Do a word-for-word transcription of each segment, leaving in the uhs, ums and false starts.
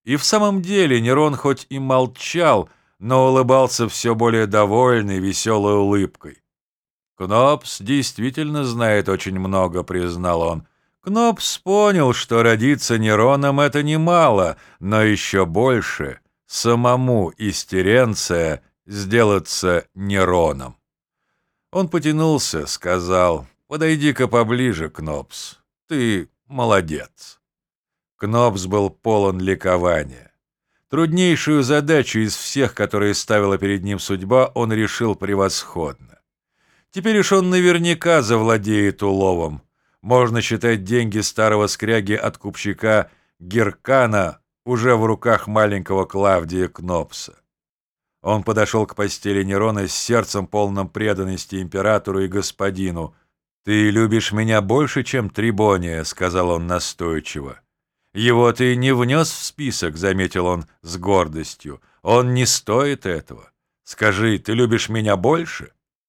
И в самом деле Нерон хоть и молчал, но улыбался все более довольной, веселой улыбкой. «Кнопс действительно знает очень много», — признал он. Кнопс понял, что родиться Нероном — это немало, но еще больше — самому из Теренция сделаться Нероном. Он потянулся, сказал: «Подойди-ка поближе, Кнопс, ты молодец». Кнопс был полон ликования. Труднейшую задачу из всех, которые ставила перед ним судьба, он решил превосходно. Теперь уж он наверняка завладеет уловом. Можно считать деньги старого скряги от купщика Геркана уже в руках маленького Клавдия Кнопса. Он подошел к постели Нерона с сердцем, полным преданности императору и господину. «Ты любишь меня больше, чем Трибония», — сказал он настойчиво. «Его ты не внес в список», — заметил он с гордостью. «Он не стоит этого. Скажи, ты любишь меня больше?»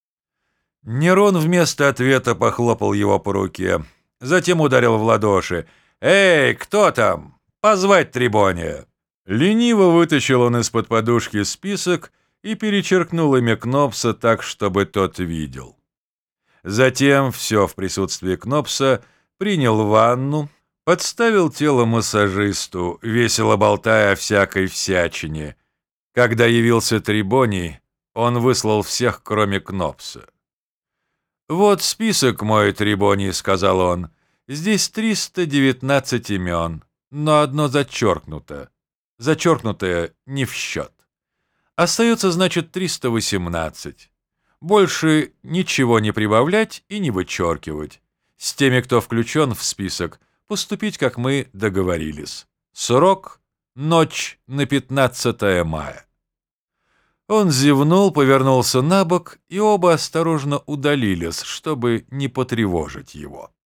Нерон вместо ответа похлопал его по руке, затем ударил в ладоши. «Эй, кто там? Позвать Трибония!» Лениво вытащил он из-под подушки список и перечеркнул имя Кнопса так, чтобы тот видел. Затем, все в присутствии Кнопса, принял ванну, подставил тело массажисту, весело болтая о всякой всячине. Когда явился Трибоний, он выслал всех, кроме Кнопса. «Вот список мой, Трибоний», — сказал он. «Здесь триста девятнадцать имен, но одно зачеркнуто. Зачеркнутое не в счет. Остается, значит, триста восемнадцать. Больше ничего не прибавлять и не вычеркивать. С теми, кто включен в список, поступить, как мы договорились. Срок — ночь на пятнадцатое мая». Он зевнул, повернулся на бок, и оба осторожно удалились, чтобы не потревожить его.